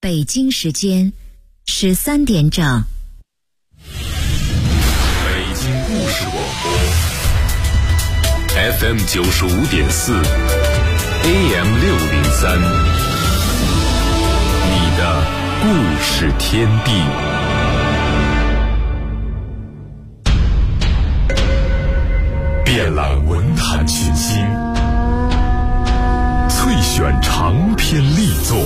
北京时间13点整。 北京故事广播 FM 95.4 AM 603，你的故事天地。遍览文坛群星，萃选长篇力作。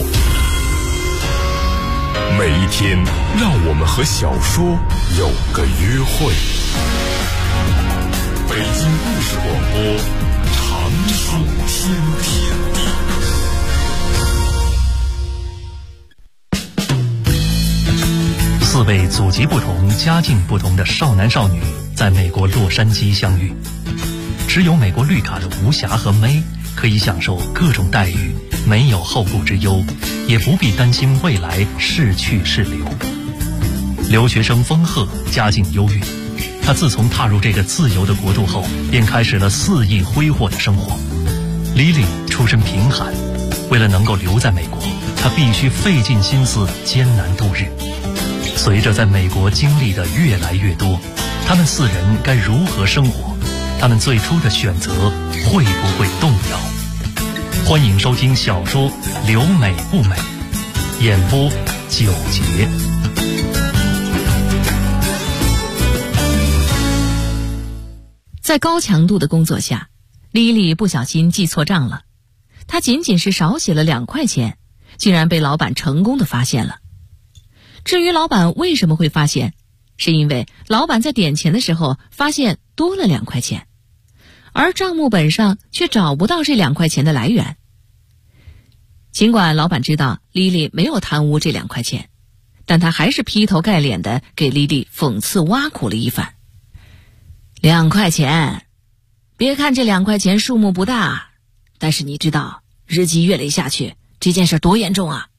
每一天，让我们和小说有个约会。北京故事广播，长寿天地。 4位祖籍不同、家境不同的少男少女在美国洛杉矶相遇。持有美国绿卡的吴霞和梅可以享受各种待遇，没有后顾之忧，也不必担心未来是去是留。留学生丰赫家境优越，他自从踏入这个自由的国度后，便开始了肆意挥霍的生活。莉莉出身贫寒，为了能够留在美国，她必须费尽心思艰难度日。随着在美国经历的越来越多，他们4人该如何生活？他们最初的选择会不会动摇？欢迎收听小说《留美不美》，演播9节。 在高强度的工作下，莉莉不小心记错账了。她仅仅是少写了2块钱，竟然被老板成功的发现了。至于老板为什么会发现，是因为老板在点钱的时候发现多了2块钱，而账目本上却找不到这2块钱的来源。尽管老板知道莉莉没有贪污这2块钱，但他还是劈头盖脸的给莉莉讽刺挖苦了一番。2块钱，别看这2块钱数目不大，但是你知道日积月累下去这件事多严重啊。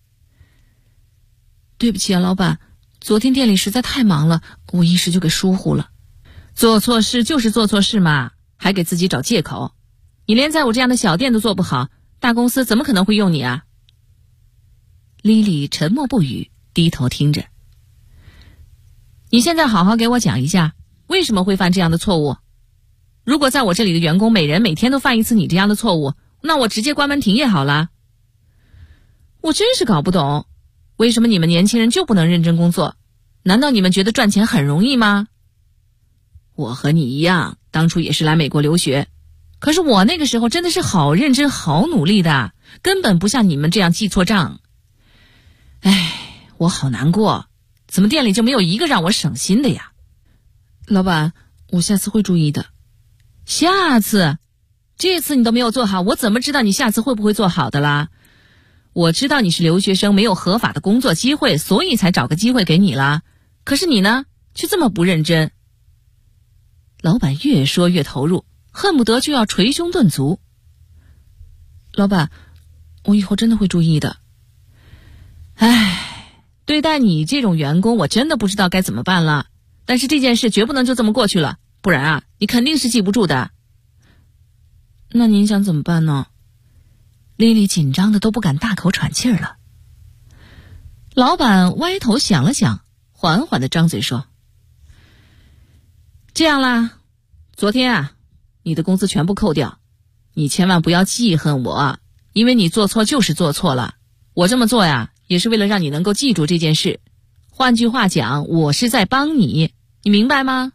对不起啊，老板，昨天店里实在太忙了，我一时就给疏忽了。做错事就是做错事嘛，还给自己找借口。你连在我这样的小店都做不好，大公司怎么可能会用你啊？莉莉沉默不语，低头听着。你现在好好给我讲一下，为什么会犯这样的错误？如果在我这里的员工每人每天都犯一次你这样的错误，那我直接关门停业好了。我真是搞不懂，为什么你们年轻人就不能认真工作？难道你们觉得赚钱很容易吗？我和你一样，当初也是来美国留学，可是我那个时候真的是好认真好努力的，根本不像你们这样记错账。唉，我好难过，怎么店里就没有一个让我省心的呀？老板，我下次会注意的。下次？这次你都没有做好，我怎么知道你下次会不会做好的啦？我知道你是留学生，没有合法的工作机会，所以才找个机会给你啦。可是你呢，却这么不认真。老板越说越投入，恨不得就要捶胸顿足。老板，我以后真的会注意的。唉，对待你这种员工，我真的不知道该怎么办了。但是这件事绝不能就这么过去了，不然啊，你肯定是记不住的。那您想怎么办呢？莉莉紧张的都不敢大口喘气儿了。老板歪头想了想，缓缓的张嘴说：这样啦，昨天啊，你的工资全部扣掉，你千万不要记恨我，因为你做错就是做错了。我这么做呀，也是为了让你能够记住这件事。换句话讲，我是在帮你，你明白吗？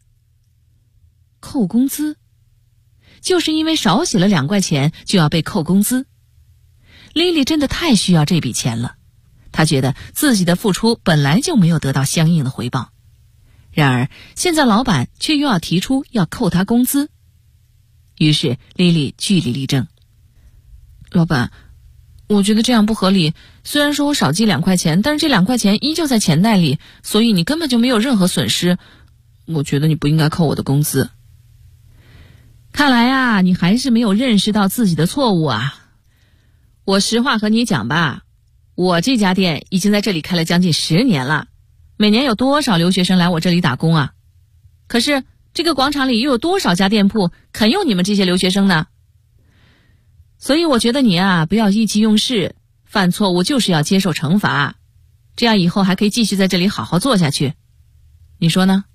扣工资？就是因为少写了2块钱就要被扣工资？莉莉真的太需要这笔钱了，她觉得自己的付出本来就没有得到相应的回报。然而现在老板却又要提出要扣她工资，于是莉莉据理力争。老板，我觉得这样不合理，虽然说我少记2块钱，但是这2块钱依旧在钱袋里，所以你根本就没有任何损失。我觉得你不应该扣我的工资。看来啊，你还是没有认识到自己的错误啊。我实话和你讲吧，我这家店已经在这里开了将近10年了，每年有多少留学生来我这里打工啊？可是这个广场里又有多少家店铺肯用你们这些留学生呢？所以我觉得你啊，不要意气用事， 犯错误就是要接受惩罚，这样以后还可以继续在这里好好做下去。你说呢？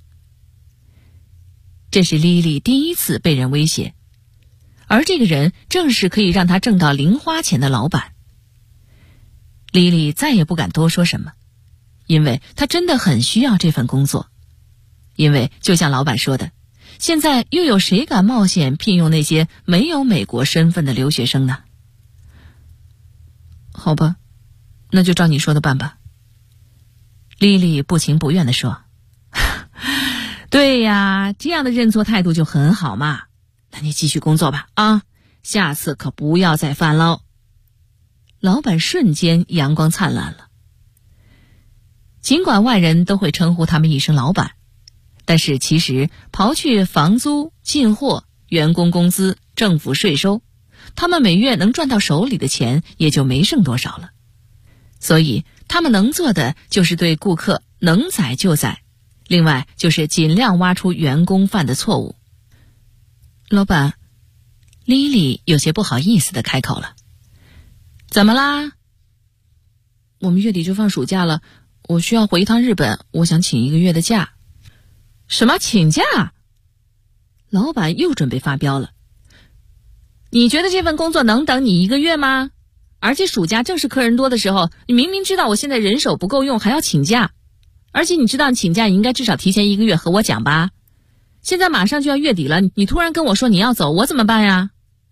这是莉莉第一次被人威胁，而这个人正是可以让她挣到零花钱的老板。莉莉再也不敢多说什么，因为她真的很需要这份工作。因为就像老板说的，现在又有谁敢冒险聘用那些没有美国身份的留学生呢？好吧，那就照你说的办吧。莉莉不情不愿地说。对呀，这样的认错态度就很好嘛。那你继续工作吧啊，下次可不要再犯喽。老板瞬间阳光灿烂了。尽管外人都会称呼他们一声老板，但是其实刨去房租、进货、员工工资、政府税收，他们每月能赚到手里的钱也就没剩多少了。所以他们能做的就是对顾客能宰就宰，另外就是尽量挖出员工犯的错误。老板，莉莉有些不好意思地开口了。怎么啦？我们月底就放暑假了，我需要回一趟日本，我想请1个月的假。什么请假？老板又准备发飙了。你觉得这份工作能等你1个月吗？而且暑假正是客人多的时候，你明明知道我现在人手不够用，还要请假。而且你知道你请假你应该至少提前1个月和我讲吧。现在马上就要月底了，你突然跟我说你要走，我怎么办呀？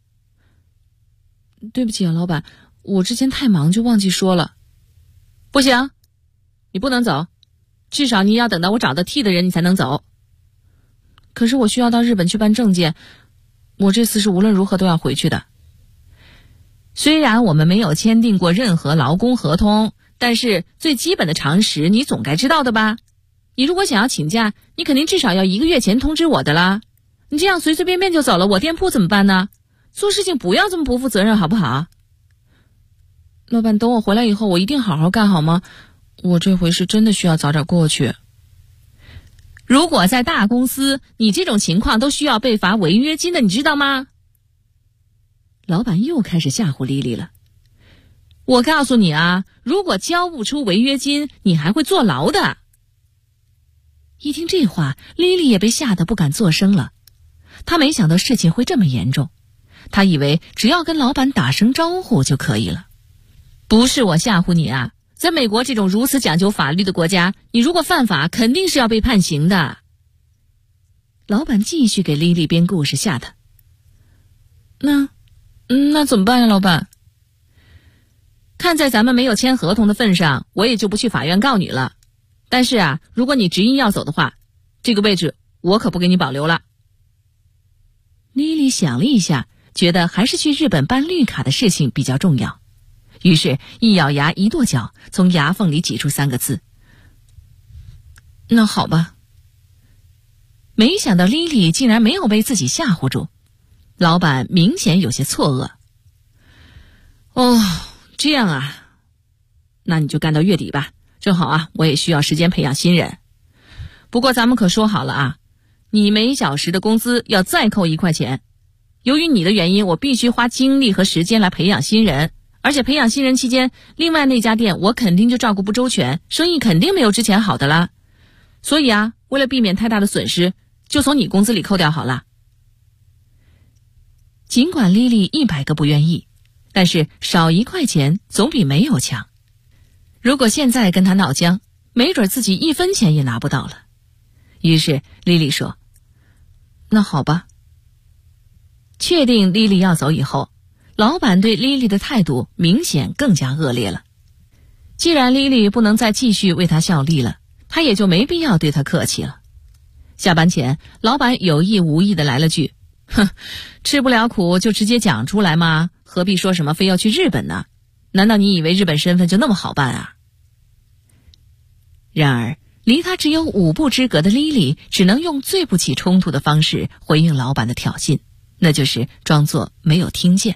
对不起啊，老板，我之前太忙就忘记说了。不行，你不能走，至少你要等到我找到替的人你才能走。可是我需要到日本去办证件，我这次是无论如何都要回去的。虽然我们没有签订过任何劳工合同，但是最基本的常识你总该知道的吧？你如果想要请假，你肯定至少要1个月前通知我的啦。你这样随随便便就走了，我店铺怎么办呢？做事情不要这么不负责任好不好？老板，等我回来以后我一定好好干好吗？我这回是真的需要早点过去。如果在大公司，你这种情况都需要被罚违约金的，你知道吗？老板又开始吓唬莉莉了。我告诉你啊，如果交不出违约金，你还会坐牢的。一听这话，莉莉也被吓得不敢作声了。她没想到事情会这么严重，她以为只要跟老板打声招呼就可以了。不是我吓唬你啊，在美国这种如此讲究法律的国家，你如果犯法肯定是要被判刑的。老板继续给莉莉编故事吓她。那怎么办呀，老板？看在咱们没有签合同的份上，我也就不去法院告你了。但是啊，如果你执意要走的话，这个位置我可不给你保留了。莉莉想了一下，觉得还是去日本办绿卡的事情比较重要，于是一咬牙一跺脚，从牙缝里挤出3个字：那好吧。没想到莉莉竟然没有被自己吓唬住，老板明显有些错愕。哦，这样啊，那你就干到月底吧，正好啊，我也需要时间培养新人。不过咱们可说好了啊，你每小时的工资要再扣1块钱。由于你的原因，我必须花精力和时间来培养新人，而且培养新人期间，另外那家店我肯定就照顾不周全，生意肯定没有之前好的啦。所以啊，为了避免太大的损失，就从你工资里扣掉好了。尽管莉莉100个不愿意，但是少1块钱总比没有强。如果现在跟他闹僵，没准自己1分钱也拿不到了。于是莉莉说：那好吧。确定莉莉要走以后，老板对莉莉的态度明显更加恶劣了。既然莉莉不能再继续为他效力了，他也就没必要对他客气了。下班前，老板有意无意地来了句：哼，吃不了苦就直接讲出来嘛，何必说什么非要去日本呢？难道你以为日本身份就那么好办啊？然而离他只有5步之隔的莉莉只能用最不起冲突的方式回应老板的挑衅，那就是装作没有听见。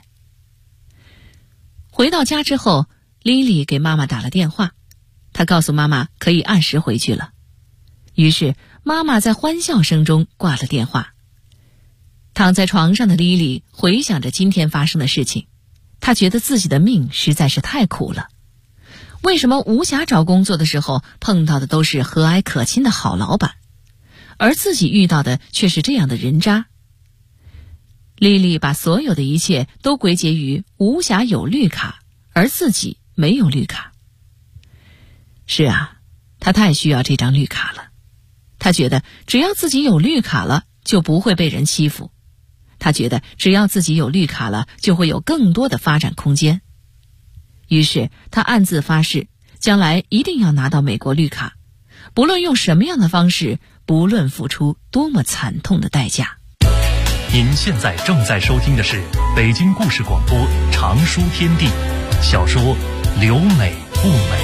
回到家之后，莉莉给妈妈打了电话，她告诉妈妈可以按时回去了。于是妈妈在欢笑声中挂了电话。躺在床上的莉莉回想着今天发生的事情， 她觉得自己的命实在是太苦了。为什么吴霞找工作的时候碰到的都是和蔼可亲的好老板，而自己遇到的却是这样的人渣？莉莉把所有的一切都归结于吴霞有绿卡，而自己没有绿卡。是啊，她太需要这张绿卡了。她觉得只要自己有绿卡了，就不会被人欺负。她觉得只要自己有绿卡了，就会有更多的发展空间。于是她暗自发誓，将来一定要拿到美国绿卡，不论用什么样的方式，不论付出多么惨痛的代价。 您现在正在收听的是北京故事广播长书天地小说《留美不美》。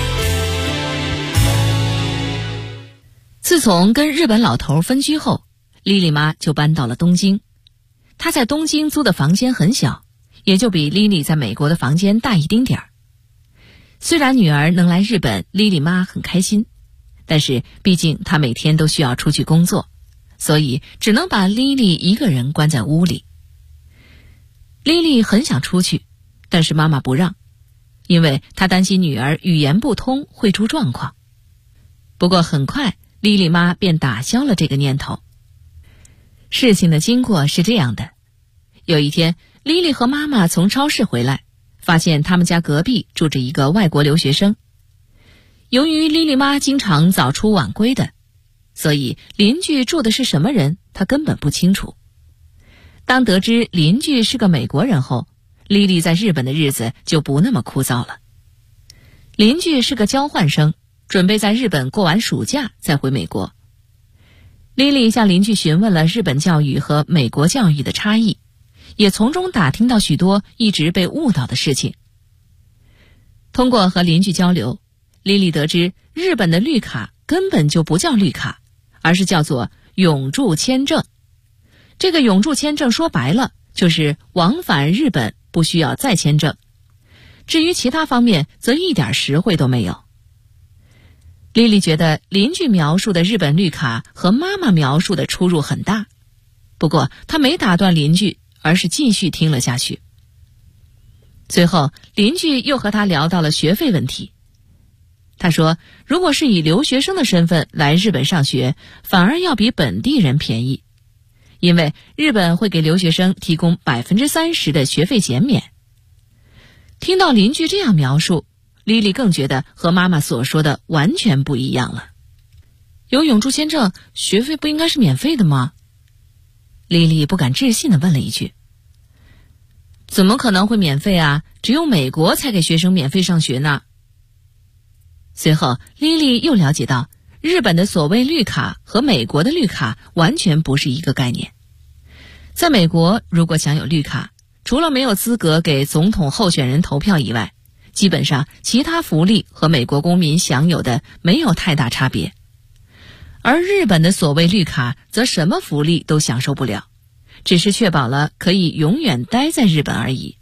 自从跟日本老头分居后，莉莉妈就搬到了东京。她在东京租的房间很小，也就比莉莉在美国的房间大一丁点儿。虽然女儿能来日本，莉莉妈很开心，但是毕竟她每天都需要出去工作，所以只能把莉莉一个人关在屋里。莉莉很想出去，但是妈妈不让，因为她担心女儿语言不通会出状况。不过很快莉莉妈便打消了这个念头。事情的经过是这样的，有一天莉莉和妈妈从超市回来，发现他们家隔壁住着一个外国留学生。由于莉莉妈经常早出晚归的，所以邻居住的是什么人她根本不清楚。当得知邻居是个美国人后，莉莉在日本的日子就不那么枯燥了。邻居是个交换生，准备在日本过完暑假再回美国。莉莉向邻居询问了日本教育和美国教育的差异，也从中打听到许多一直被误导的事情。通过和邻居交流，莉莉得知日本的绿卡根本就不叫绿卡，而是叫做永住签证。这个永住签证说白了就是往返日本不需要再签证，至于其他方面则一点实惠都没有。莉莉觉得邻居描述的日本绿卡和妈妈描述的出入很大，不过她没打断邻居，而是继续听了下去。最后邻居又和她聊到了学费问题。他说，如果是以留学生的身份来日本上学，反而要比本地人便宜，因为日本会给留学生提供 30% 的学费减免。听到邻居这样描述，莉莉更觉得和妈妈所说的完全不一样了。有永住签证，学费不应该是免费的吗？莉莉不敢置信地问了一句。怎么可能会免费啊？只有美国才给学生免费上学呢。随后莉莉又了解到，日本的所谓绿卡和美国的绿卡完全不是一个概念。在美国，如果享有绿卡，除了没有资格给总统候选人投票以外，基本上其他福利和美国公民享有的没有太大差别。而日本的所谓绿卡则什么福利都享受不了，只是确保了可以永远待在日本而已。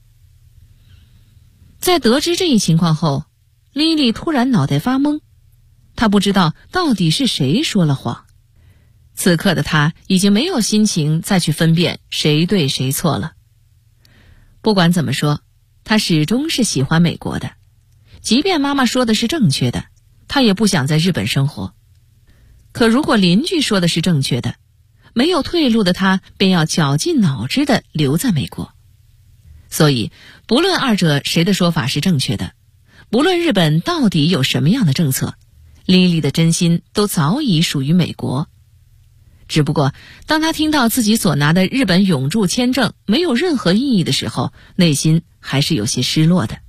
在得知这一情况后，莉莉突然脑袋发懵，她不知道到底是谁说了谎。此刻的她已经没有心情再去分辨谁对谁错了。不管怎么说，她始终是喜欢美国的，即便妈妈说的是正确的，她也不想在日本生活。可如果邻居说的是正确的，没有退路的她便要绞尽脑汁地留在美国。所以不论二者谁的说法是正确的，不论日本到底有什么样的政策，莉莉的真心都早已属于美国。只不过当她听到自己所拿的日本永住签证没有任何意义的时候，内心还是有些失落的。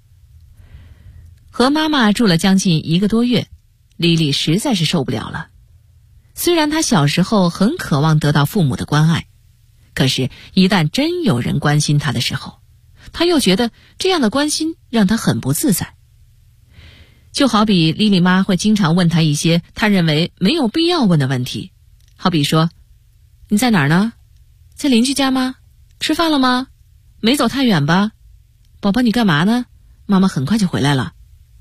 和妈妈住了将近1个多月，莉莉实在是受不了了。虽然她小时候很渴望得到父母的关爱，可是一旦真有人关心她的时候，她又觉得这样的关心让她很不自在。就好比莉莉妈会经常问她一些她认为没有必要问的问题，好比说，你在哪儿呢？在邻居家吗？吃饭了吗？没走太远吧？宝宝你干嘛呢？妈妈很快就回来了。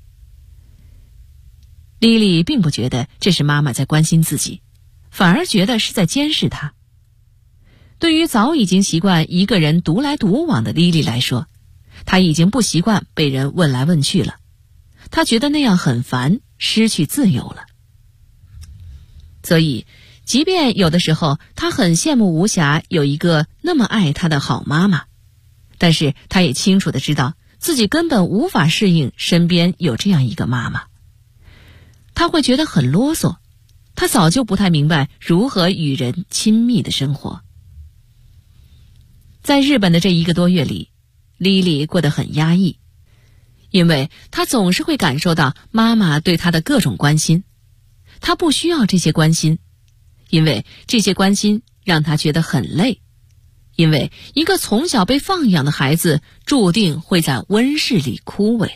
莉莉并不觉得这是妈妈在关心自己，反而觉得是在监视她。对于早已经习惯一个人独来独往的莉莉来说， 他已经不习惯被人问来问去了，他觉得那样很烦，失去自由了。所以即便有的时候他很羡慕吴霞有一个那么爱他的好妈妈，但是他也清楚地知道自己根本无法适应身边有这样一个妈妈。他会觉得很啰嗦，他早就不太明白如何与人亲密的生活。在日本的这1个多月里，莉莉过得很压抑，因为她总是会感受到妈妈对她的各种关心。她不需要这些关心，因为这些关心让她觉得很累，因为一个从小被放养的孩子注定会在温室里枯萎。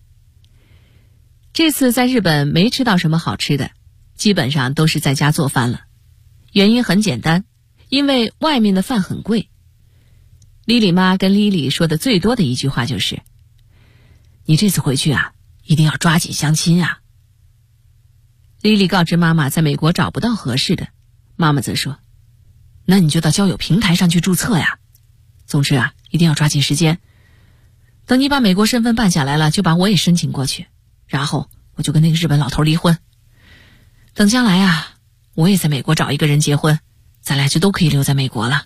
这次在日本没吃到什么好吃的，基本上都是在家做饭了。原因很简单，因为外面的饭很贵。莉莉妈跟莉莉说的最多的一句话就是：“你这次回去啊，一定要抓紧相亲啊。”莉莉告知妈妈在美国找不到合适的，妈妈则说：“那你就到交友平台上去注册呀。总之啊，一定要抓紧时间。等你把美国身份办下来了，就把我也申请过去，然后我就跟那个日本老头离婚。等将来啊，我也在美国找一个人结婚，咱俩就都可以留在美国了。”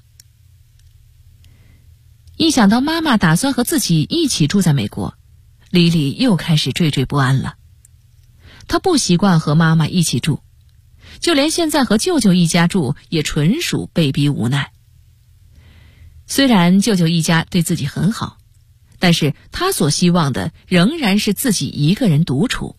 一想到妈妈打算和自己一起住在美国，莉莉又开始惴惴不安了。她不习惯和妈妈一起住，就连现在和舅舅一家住也纯属被逼无奈。虽然舅舅一家对自己很好，但是她所希望的仍然是自己一个人独处。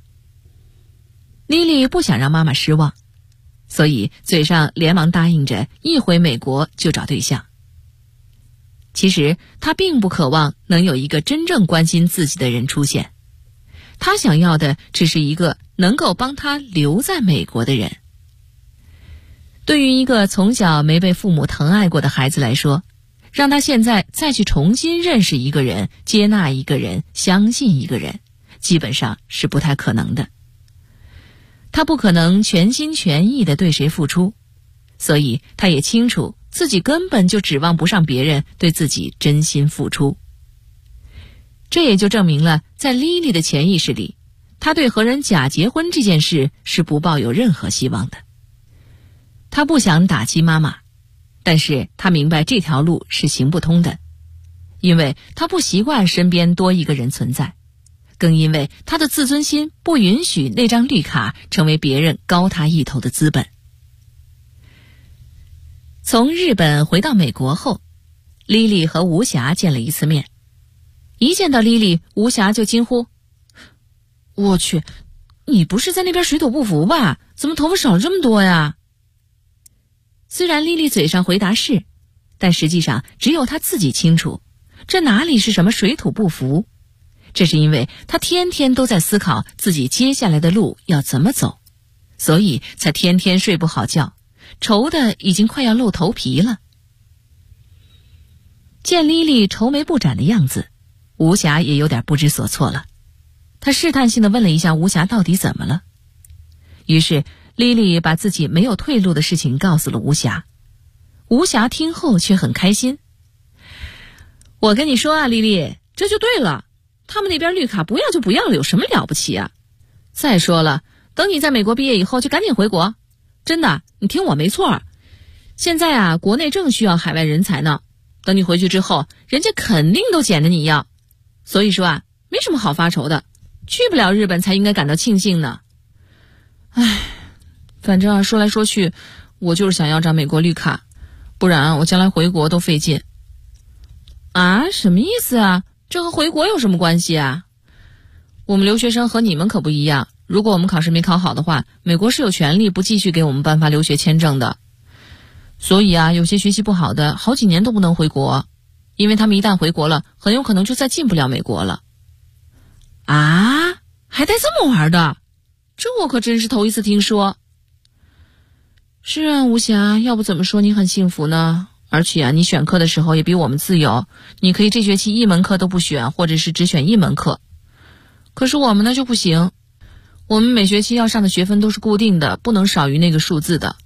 莉莉不想让妈妈失望，所以嘴上连忙答应着一回美国就找对象。其实她并不渴望能有一个真正关心自己的人出现，她想要的只是一个能够帮她留在美国的人。对于一个从小没被父母疼爱过的孩子来说，让他现在再去重新认识一个人，接纳一个人，相信一个人，基本上是不太可能的。他不可能全心全意地对谁付出，所以他也清楚自己根本就指望不上别人对自己真心付出。这也就证明了，在莉莉的潜意识里，她对和人假结婚这件事是不抱有任何希望的。她不想打击妈妈，但是她明白这条路是行不通的，因为她不习惯身边多一个人存在，更因为她的自尊心不允许那张绿卡成为别人高她一头的资本。从日本回到美国后，莉莉和吴霞见了一次面。一见到莉莉，吴霞就惊呼：“我去，你不是在那边水土不服吧？怎么头发少了这么多呀？”虽然莉莉嘴上回答是，但实际上只有她自己清楚，这哪里是什么水土不服，这是因为她天天都在思考自己接下来的路要怎么走，所以才天天睡不好觉，愁得已经快要露头皮了。见莉莉愁眉不展的样子，吴霞也有点不知所措了。她试探性地问了一下吴霞到底怎么了。于是莉莉把自己没有退路的事情告诉了吴霞。吴霞听后却很开心：“我跟你说啊，莉莉，这就对了，他们那边绿卡不要就不要了，有什么了不起啊？再说了，等你在美国毕业以后就赶紧回国，真的，你听我没错，现在啊，国内正需要海外人才呢，等你回去之后，人家肯定都捡着你要。所以说啊，没什么好发愁的，去不了日本才应该感到庆幸呢。唉，反正啊，说来说去，我就是想要张美国绿卡，不然我将来回国都费劲。”啊，什么意思啊？这和回国有什么关系啊？我们留学生和你们可不一样，如果我们考试没考好的话，美国是有权利不继续给我们颁发留学签证的。所以啊，有些学习不好的好几年都不能回国，因为他们一旦回国了，很有可能就再进不了美国了。啊，还带这么玩的？这我可真是头一次听说。是啊，吴霞，要不怎么说你很幸福呢？而且啊，你选课的时候也比我们自由，你可以这学期一门课都不选，或者是只选一门课。可是我们呢就不行，我们每学期要上的学分都是固定的，不能少于那个数字的。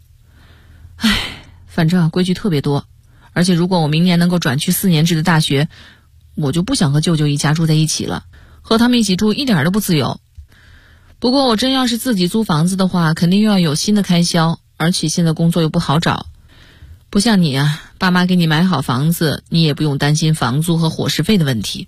唉，反正规矩特别多，而且如果我明年能够转去4年制的大学， 我就不想和舅舅一家住在一起了，和他们一起住一点都不自由。不过我真要是自己租房子的话，肯定又要有新的开销，而且现在工作又不好找。不像你啊，爸妈给你买好房子，你也不用担心房租和伙食费的问题。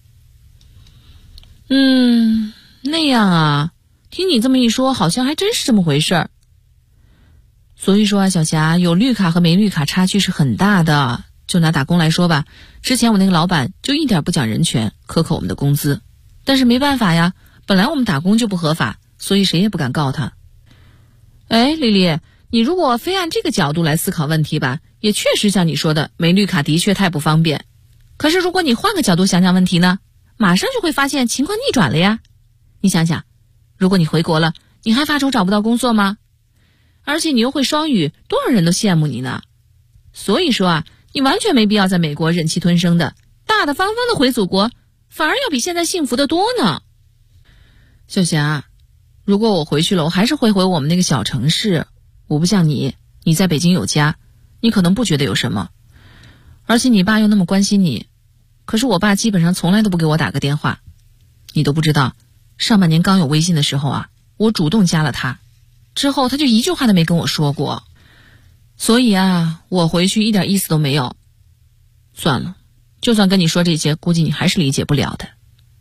那样啊，听你这么一说，好像还真是这么回事儿。所以说啊，小霞，有绿卡和没绿卡差距是很大的。就拿打工来说吧，之前我那个老板就一点不讲人权，克扣我们的工资。但是没办法呀，本来我们打工就不合法，所以谁也不敢告他。哎，丽丽，你如果非按这个角度来思考问题吧，也确实像你说的，没绿卡的确太不方便。可是如果你换个角度想想问题呢，马上就会发现情况逆转了呀。你想想，如果你回国了，你还发愁找不到工作吗？而且你又会双语，多少人都羡慕你呢。所以说啊，你完全没必要在美国忍气吞声的，大大方方的回祖国，反而要比现在幸福的多呢。小霞，如果我回去了，我还是会回我们那个小城市。我不像你在北京有家，你可能不觉得有什么，而且你爸又那么关心你。可是我爸基本上从来都不给我打个电话。你都不知道，上半年刚有微信的时候啊，我主动加了他，之后他就一句话都没跟我说过。所以啊，我回去一点意思都没有。算了，就算跟你说这些，估计你还是理解不了的。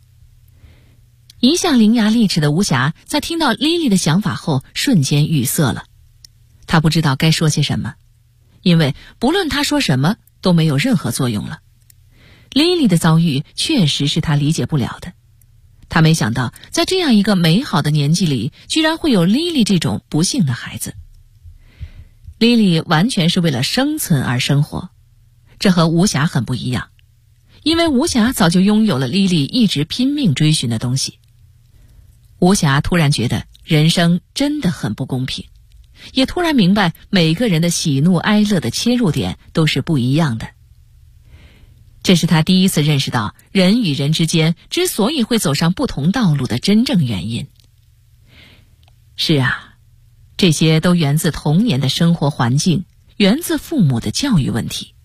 一向伶牙俐齿的吴霞在听到莉莉的想法后瞬间语塞了。她不知道该说些什么，因为不论她说什么都没有任何作用了。莉莉的遭遇确实是她理解不了的。她没想到在这样一个美好的年纪里，居然会有莉莉这种不幸的孩子。莉莉完全是为了生存而生活，这和吴霞很不一样，因为吴霞早就拥有了莉莉一直拼命追寻的东西。吴霞突然觉得人生真的很不公平，也突然明白每个人的喜怒哀乐的切入点都是不一样的。这是他第一次认识到人与人之间之所以会走上不同道路的真正原因。是啊，这些都源自童年的生活环境，源自父母的教育问题。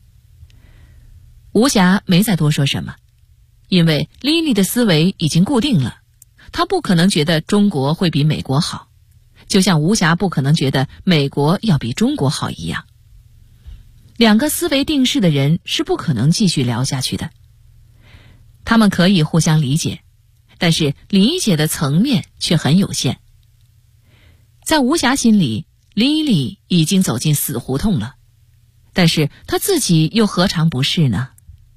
吴霞没再多说什么，因为莉莉的思维已经固定了，她不可能觉得中国会比美国好，就像吴霞不可能觉得美国要比中国好一样。两个思维定式的人是不可能继续聊下去的。他们可以互相理解，但是理解的层面却很有限。在吴霞心里，莉莉已经走进死胡同了，但是她自己又何尝不是呢？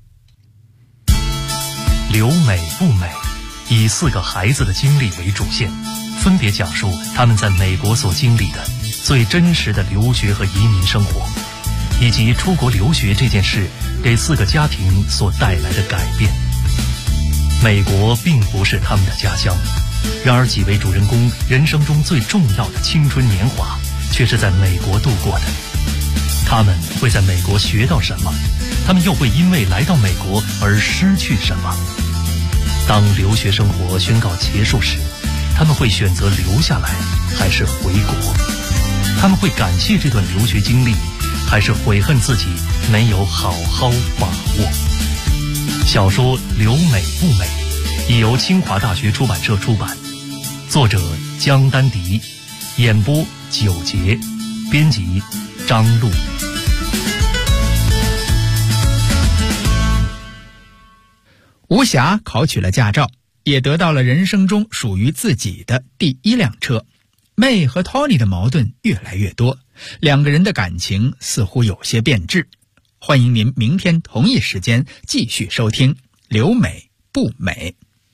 留美不美，以4个孩子的经历为主线，分别讲述他们在美国所经历的最真实的留学和移民生活，以及出国留学这件事给4个家庭所带来的改变。美国并不是他们的家乡，然而几位主人公人生中最重要的青春年华却是在美国度过的。他们会在美国学到什么？他们又会因为来到美国而失去什么？当留学生活宣告结束时，他们会选择留下来还是回国？他们会感谢这段留学经历，还是悔恨自己没有好好把握？小说《留美不美》已由清华大学出版社出版，作者江丹迪，演播9节，编辑张璐。 吴霞考取了驾照，也得到了人生中属于自己的第1辆车。May 和 Tony 的矛盾越来越多，两个人的感情似乎有些变质。欢迎您明天同一时间继续收听《留美不美》。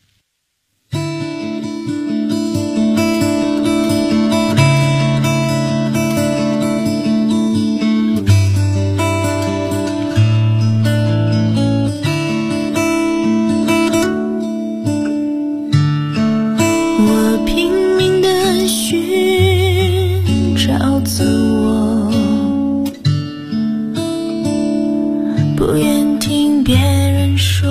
不愿听别人说，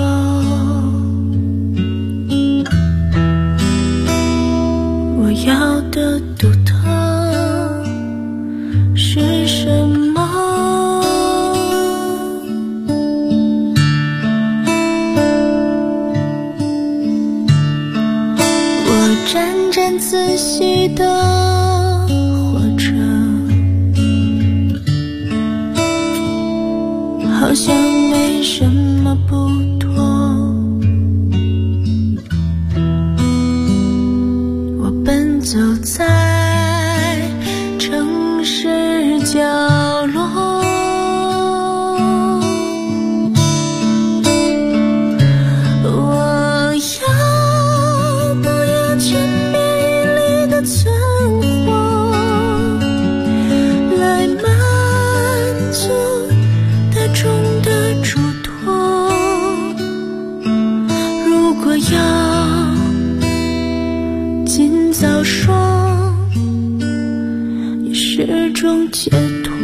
我要的独特是什么？ 沾沾自喜的活着，好像没什么不妥。我奔走在城市角落，早说也是种解脱。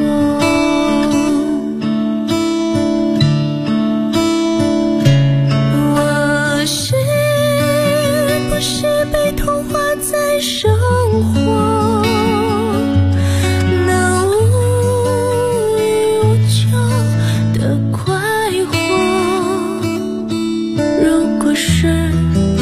我是不是被同化在生活，那无欲无求的快活？如果是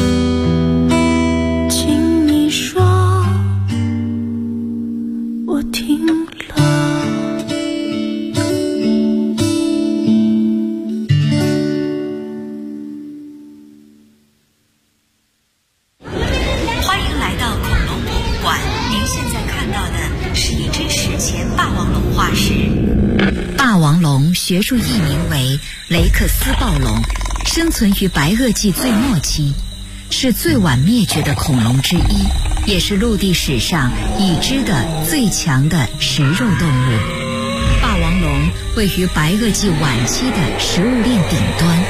学术译名为雷克斯暴龙，生存于白垩纪最末期，是最晚灭绝的恐龙之一，也是陆地史上已知的最强的食肉动物。霸王龙位于白垩纪晚期的食物链顶端。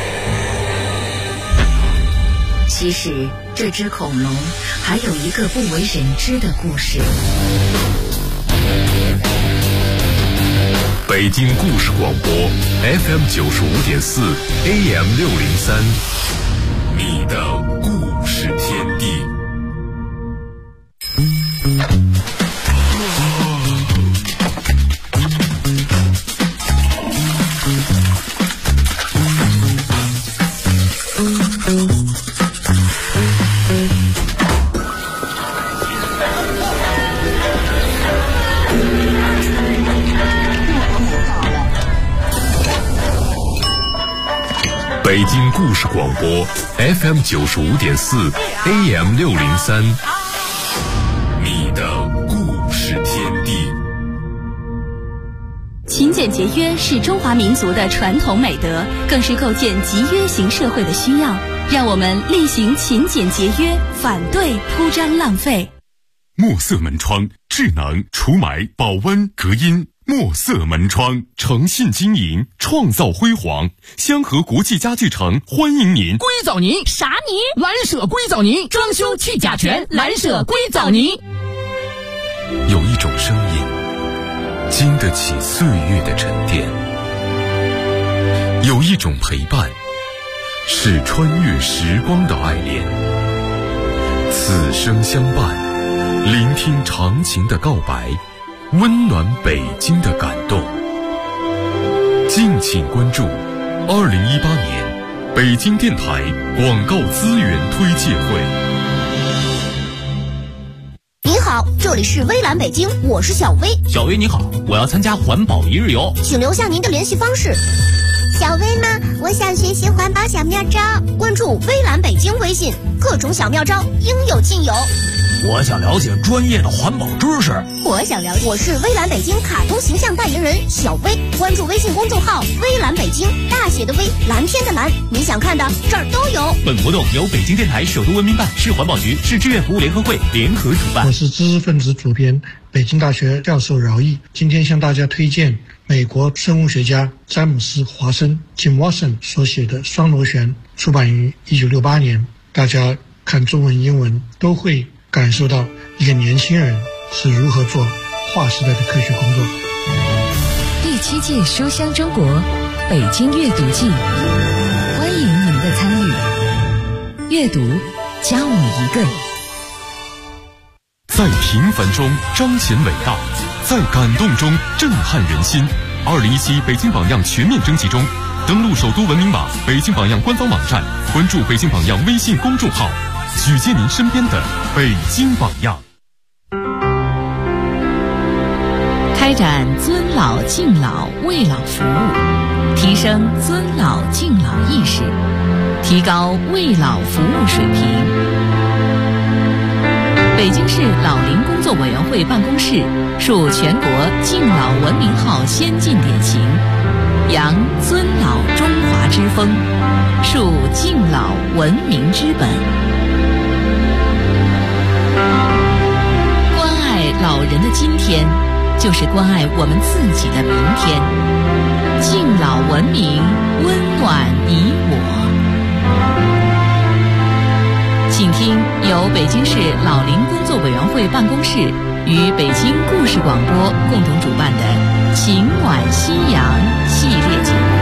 其实这只恐龙还有一个不为人知的故事。 北京故事广播 FM 95.4 AM 603，你的故事天地。北京故事广播 FM 95.4 AM 603，你的故事天地。 勤俭节约是中华民族的传统美德，更是构建集约型社会的需要。让我们厉行勤俭节约，反对铺张浪费。 墨色门窗，智能除霾、保温、隔音。墨色门窗，诚信经营，创造辉煌。香河国际家具城欢迎您。 硅藻泥啥泥？蓝舍硅藻泥，装修去甲醛，蓝舍硅藻泥。 有一种声音，经得起岁月的沉淀；有一种陪伴，是穿越时光的爱恋。此生相伴，聆听长情的告白。温暖北京的感动，敬请关注2018年北京电台广告资源推介会。 您好，这里是微蓝北京，我是小薇。 小薇你好，我要参加环保一日游， 请留下您的联系方式。 小薇吗？我想学习环保小妙招， 关注微蓝北京微信，各种小妙招应有尽有。 我想了解专业的环保知识。 我想了解，我是微蓝北京卡通形象代言人小薇，关注微信公众号微蓝北京，大写的微，蓝天的蓝，你想看的这儿都有。 本活动由北京电台首都文明办、市环保局、市志愿服务联合会联合主办。 我是知识分子主编，北京大学教授饶毅，今天向大家推荐美国生物学家詹姆斯·华生 Jim Watson 所写的《双螺旋》，出版于1968年。大家看中文、英文都会感受到一个年轻人是如何做划时代的科学工作。 第7届书香中国北京阅读季，欢迎您的参与。阅读加我一个。 在平凡中彰显伟大，在感动中震撼人心。2017北京榜样全面征集中，登录首都文明网、北京榜样官方网站，关注北京榜样微信公众号， 举荐您身边的北京榜样。 开展尊老敬老为老服务，提升尊老敬老意识，提高为老服务水平。北京市老龄工作委员会办公室树全国敬老文明号先进典型，扬尊老中华之风，树敬老文明之本。关爱老人的今天，就是关爱我们自己的明天。敬老文明，温暖你我。请听由北京市老龄工作委员会办公室与北京故事广播共同主办的《情暖夕阳》系列节目。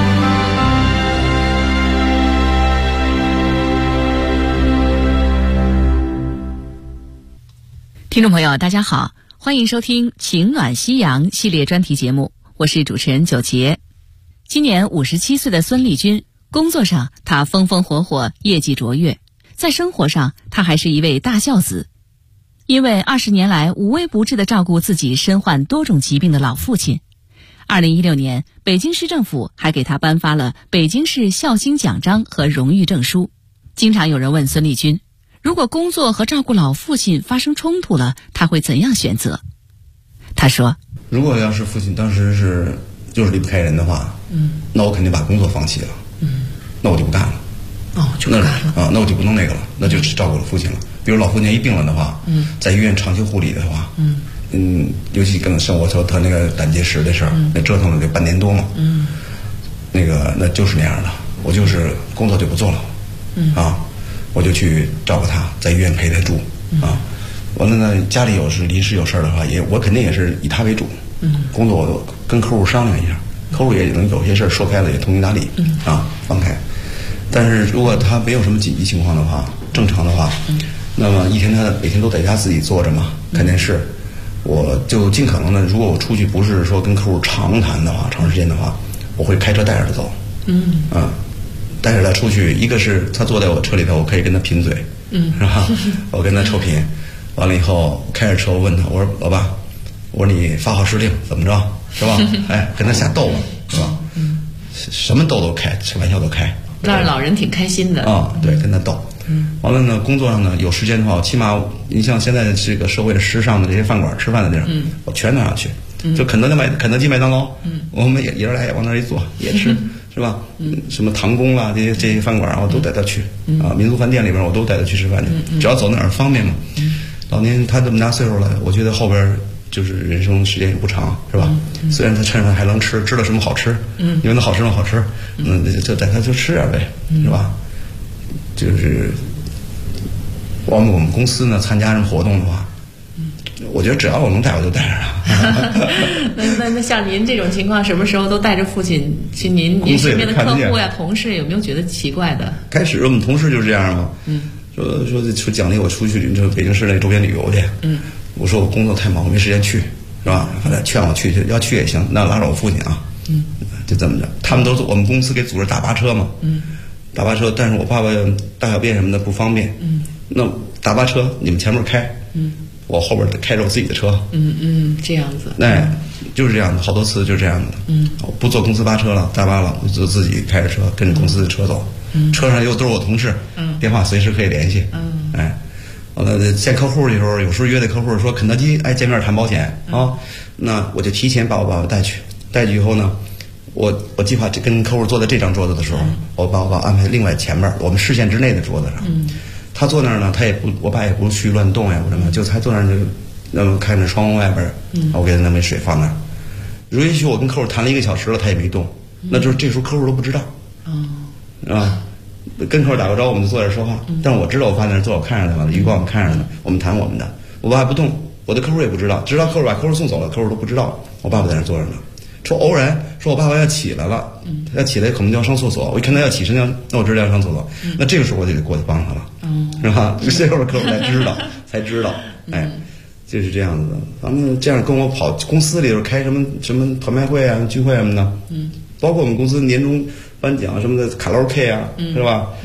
听众朋友，大家好，欢迎收听《情暖夕阳》系列专题节目，我是主持人九杰。今年57岁的孙立军，工作上他风风火火，业绩卓越，在生活上他还是一位大孝子。因为20年来无微不至地照顾自己身患多种疾病的老父亲，2016年北京市政府还给他颁发了北京市孝心奖章和荣誉证书。经常有人问孙立军，如果工作和照顾老父亲发生冲突了，他会怎样选择？他说， 如果要是父亲当时就是离不开人的话，那我肯定把工作放弃了，那我就不干了。 就不干了那我就不弄那个了，那就只照顾了父亲了。比如老父亲一病了的话，在医院长期护理的话，尤其跟像我说他那个胆结石的事儿，那折腾了得半年多嘛，那就是那样的。我就是工作就不做了，我就去照顾他，在医院陪他住，完了呢，家里临时有事儿的话，我肯定也是以他为主，工作我跟客户商量一下，客户也能有些事儿说开了也通情达理，放开。但是如果他没有什么紧急情况的话，正常的话，那么一天他每天都在家自己坐着嘛，肯定是，我就尽可能的，如果我出去不是说跟客户长谈的话，长时间的话，我会开车带着他走，带着他出去，一个是他坐在我车里头，我可以跟他贫嘴，是吧？我跟他臭贫，完了以后开着车我问他，我说老爸，我说你发号施令怎么着，是吧？跟他瞎逗了，是吧？什么逗都开，开玩笑都开。 让老人挺开心的对，跟他逗。完了呢，工作上呢有时间的话，起码你像现在这个社会的时尚的这些饭馆吃饭的地儿，我全拿上去。就肯德基、麦当劳，我们也人来往那儿一坐也吃，是吧？什么唐宫啦，这些饭馆我都带他去民族饭店里边我都带他去吃饭去，只要走哪儿方便嘛。老年他这么大岁数了，我觉得后边就是人生时间也不长，是吧？虽然他趁着还能吃，知道什么好吃，因为那好吃嘛好吃，就带他就吃点呗，是吧？就是我们公司呢参加什么活动的话，我觉得只要我能带我就带着他。 那像您这种情况，什么时候都带着父亲去您身边的客户呀、同事，有没有觉得奇怪的？ 开始我们同事就是这样嘛，说奖励我出去北京市那周边旅游去，我说我工作太忙，我没时间去，是吧？反正劝我去，要去也行，那拉着我父亲就这么着。他们都是我们公司给组织大巴车嘛，大巴车，但是我爸爸大小便什么的不方便，那大巴车你们前面开，我后边开着我自己的车， 这样子， 就是这样的，好多次就是这样的，我不坐公司巴车了，大巴了，我就自己开着车跟着公司的车走，车上又都是我同事，电话随时可以联系，完了见客户的时候，有时候约的客户说肯德基，见面谈保险那我就提前把我爸爸带去以后呢，我计划跟客户坐在这张桌子的时候，我把我爸安排另外前面我们视线之内的桌子上，他坐那儿呢，我爸也不去乱动呀，什么，就他坐那儿就那么看着窗户外边，我给他那杯水放那儿，允许我跟客户谈了1个小时了，他也没动，那就是这时候客户都不知道，跟客户打个招呼，我们就坐这儿说话，但我知道我爸在那儿坐，我看着他了，余光我看着他，我们谈我们的，我爸不动，我的客户也不知道，直到客户把客户送走了，客户都不知道我爸爸在那儿坐着呢。说偶然说我爸爸要起来了，他要起来可能就要上厕所，我一看他要起身那我知道要上厕所，那这个时候我就得过去帮他了，是吧？这时候客户才知道，就是这样子的。咱们这样跟我跑公司里头开什么团拜会啊、聚会什么的，包括我们公司年终颁奖什么的卡拉 OK 啊，是吧？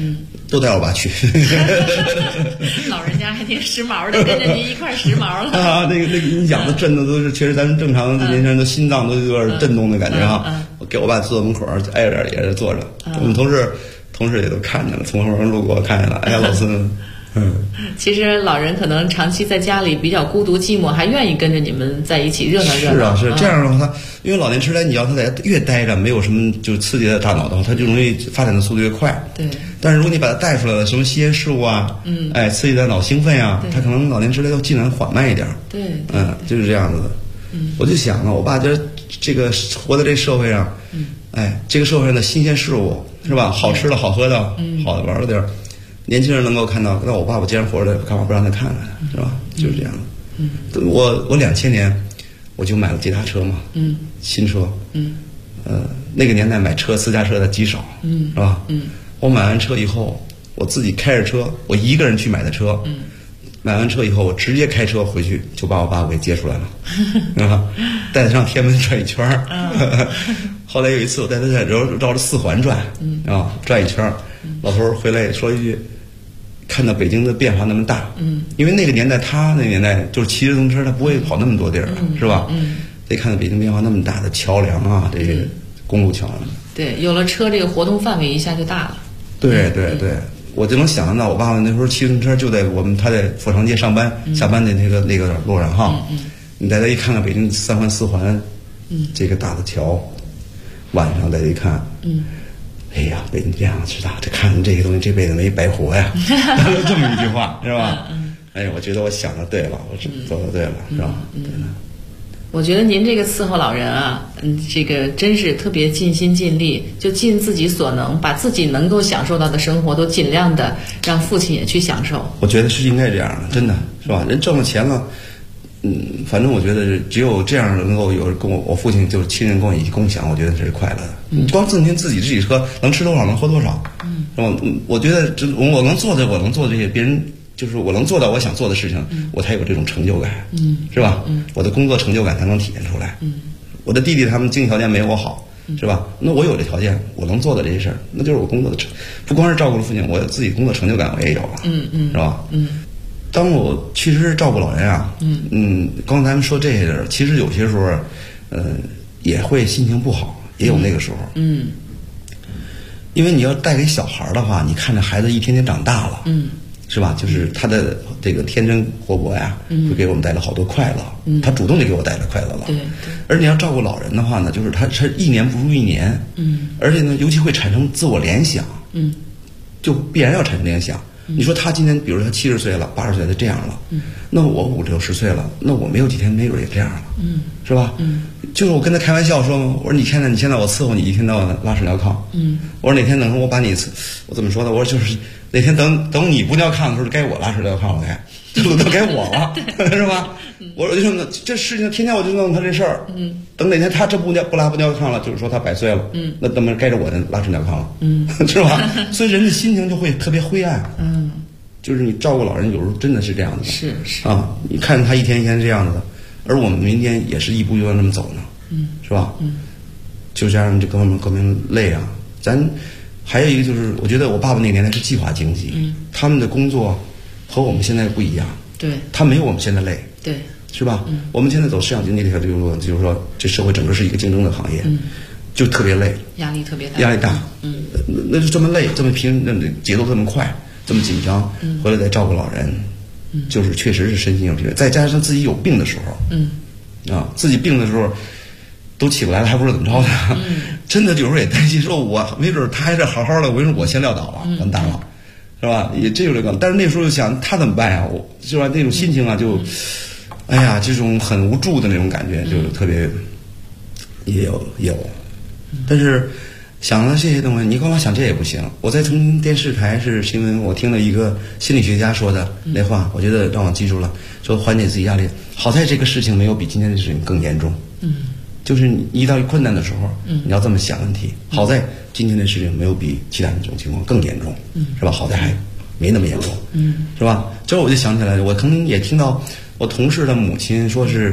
都带我爸去。 老人家还挺时髦的，跟着您一块儿时髦了啊！那个你讲的震的都是，确实咱们正常的年轻人的心脏都有点震动的感觉哈。我给我爸坐门口，挨着也是坐着，我们同事也都看见了，从后面路过看见了。哎呀，老孙。 其实老人可能长期在家里比较孤独寂寞，还愿意跟着你们在一起热闹热闹。 是这样的话，因为老年痴呆，你要他在越待着，没有什么就刺激他大脑的话，他就容易发展的速度越快。 对。 但是如果你把他带出来了，什么新鲜事物啊，刺激他脑兴奋呀，他可能老年痴呆要进展缓慢一点。 对。 就是这样子的。我就想啊，我爸觉得这个活在这社会上，这个社会上的新鲜事物是吧？好吃的好喝的，好的玩的地儿。年轻人能够看到，那我爸爸既然活着，干嘛不让他看看，是吧？就是这样的。我2000年我就买了吉他车嘛，新车，那个年代买车私家车的极少，是吧？我买完车以后，我自己开着车，我一个人去买的车，买完车以后，我直接开车回去就把我爸给接出来了，是吧？带他上天安门转一圈儿。后来有一次我带他绕着4环转，转一圈儿，老头回来说一句。看到北京的变化那么大，因为那个年代他那个年代就是骑着自行车，他不会跑那么多地儿，是吧？得看到北京变化那么大的桥梁啊，这些公路桥梁。对， 有了车，这个活动范围一下就大了。 对，我就能想象到，我爸爸那时候骑自行车就在他在阜长街上班，下班的那个路上哈。你带他一看看北京3环4环，这个大的桥，晚上带他一看，哎呀，北京变化之大，这看这些东西这辈子没白活呀，这么一句话是吧？哎呀，我觉得我想的对了，我做的对了，是吧？ 我觉得您这个伺候老人啊，这个真是特别尽心尽力，就尽自己所能，把自己能够享受到的生活都尽量的让父亲也去享受。 我觉得是应该这样的，真的是吧？人挣了钱了。反正我觉得只有这样能够有人跟我父亲就是亲人跟我一起共享，我觉得这是快乐的。你光挣钱自己车能吃多少能喝多少，是吧？我觉得我能做这些，别人就是我能做到我想做的事情，我才有这种成就感，是吧？我的工作成就感才能体现出来。我的弟弟他们经济条件没有我好，是吧？那我有这条件，我能做的这些事儿，那就是我工作的不光是照顾了父亲，我自己工作成就感我也有了，是吧？当我其实照顾老人啊，刚才咱们说这些人，其实有些时候，也会心情不好，也有那个时候，因为你要带给小孩的话，你看着孩子一天天长大了，是吧？就是他的这个天真活泼呀，会给我们带来好多快乐，他主动就给我带来快乐了。对。而你要照顾老人的话呢，就是他一年不如一年，而且呢，尤其会产生自我联想，就必然要产生联想。你说他今天，比如说他70岁了、80岁他这样了，那我50、60岁了，那我没有几天没准也这样了，是吧？就是我跟他开玩笑说，我说你现在我伺候你一天到晚拉屎尿炕，我说哪天等我把你，我怎么说呢？我说就是哪天等你不尿炕的时候，该我拉屎尿炕了，都该我了，是吧？我说就这事情天天我就弄他这事儿，等哪天他这不拉不尿炕了，就是说他100岁了，那怎么该着我的拉屎尿炕了，是吧？所以人的心情就会特别灰暗，就是你照顾老人有时候真的是这样的， 是啊，你看他一天一天这样子的，而我们明天也是一步一步这么走呢，是吧？就这样，这各方面累啊。咱还有一个就是，我觉得我爸爸那个年代是计划经济，他们的工作和我们现在不一样， 对， 他没有我们现在累， 对， 是吧？我们现在走市场经济这条就是说这社会整个是一个竞争的行业，就特别累， 压力特别大， 压力大，那就这么累，这么拼，那节奏这么快，这么紧张，回来再照顾老人，就是确实是身心有疲惫，再加上自己有病的时候，自己病的时候都起不来了，还不知道怎么着呢，真的有时候也担心，说我没准他还是好好的，我先撂倒了，完蛋了，是吧？也这有这个，但是那时候就想他怎么办呀？我是吧？那种心情啊，就，哎呀，这种很无助的那种感觉，就特别也有，但是想了这些东西，你干嘛想这也不行。我在从电视台是新闻，我听了一个心理学家说的那话，我觉得让我记住了，说缓解自己压力。好在这个事情没有比今天的事情更严重，就是你遇到困难的时候，你要这么想问题。好在今天的事情没有比其他的这种情况更严重，是吧？好在还没那么严重，是吧？这我就想起来，我可能也听到我同事的母亲说是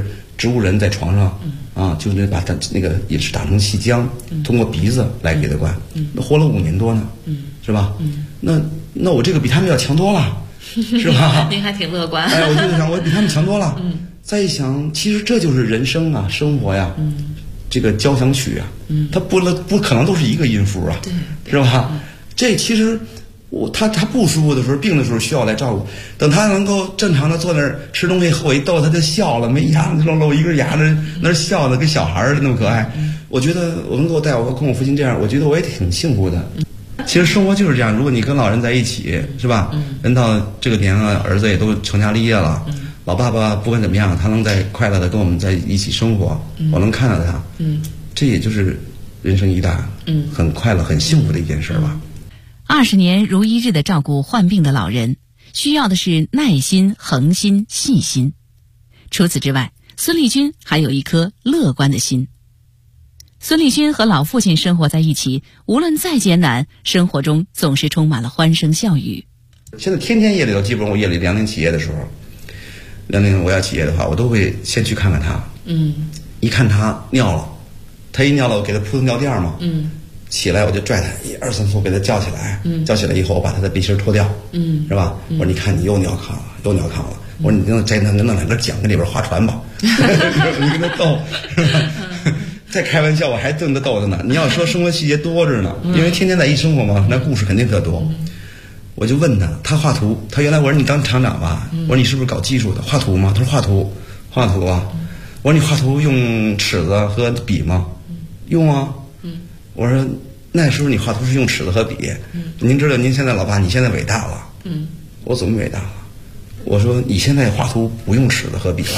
植物人在床上，就是把他那个也是打成细浆，通过鼻子来给他灌，那活了5年多呢，是吧？那我这个比他们要强多了，是吧？ 您还挺乐观。 哎，我就想我比他们强多了。再一想，其实这就是人生啊，生活呀，这个交响曲啊，它不可能都是一个音符啊，是吧？这其实。他不舒服的时候，病的时候需要来照顾。等他能够正常的坐那儿吃东西，我一逗他就笑了，没牙露一根牙那笑的跟小孩儿那么可爱。我觉得我能够带我跟我父亲这样，我觉得我也挺幸福的。其实生活就是这样，如果你跟老人在一起，是吧？人到这个年了，儿子也都成家立业了，老爸爸不管怎么样，他能在快乐的跟我们在一起生活，我能看到他，这也就是人生一大，很快乐、很幸福的一件事吧。 20年如一日的照顾患病的老人，需要的是耐心、恒心、细心。除此之外，孙立军还有一颗乐观的心。孙立军和老父亲生活在一起，无论再艰难，生活中总是充满了欢声笑语。 现在天天夜里头，基本上我夜里2点起夜的时候，2点我要起夜的话，我都会先去看看他。一看他尿了，他一尿了，我给他铺尿垫嘛。起来我就拽他1、2、3次给他叫起来，叫起来以后我把他的背心脱掉，是吧？我说你看你又尿炕了，我说你弄2根桨跟里边划船吧，你跟他逗，是吧？再开玩笑我还跟他逗着呢。你要说生活细节多着呢，因为天天在一生活嘛，那故事肯定特多。我就问他画图，他原来我说你当厂长吧，我说你是不是搞技术的？画图吗？他说画图啊。我说你画图用尺子和笔吗？用啊。我说那时候你画图是用尺子和笔，您知道您现在老爸你现在伟大了，我怎么伟大了？我说你现在画图不用尺子和笔了。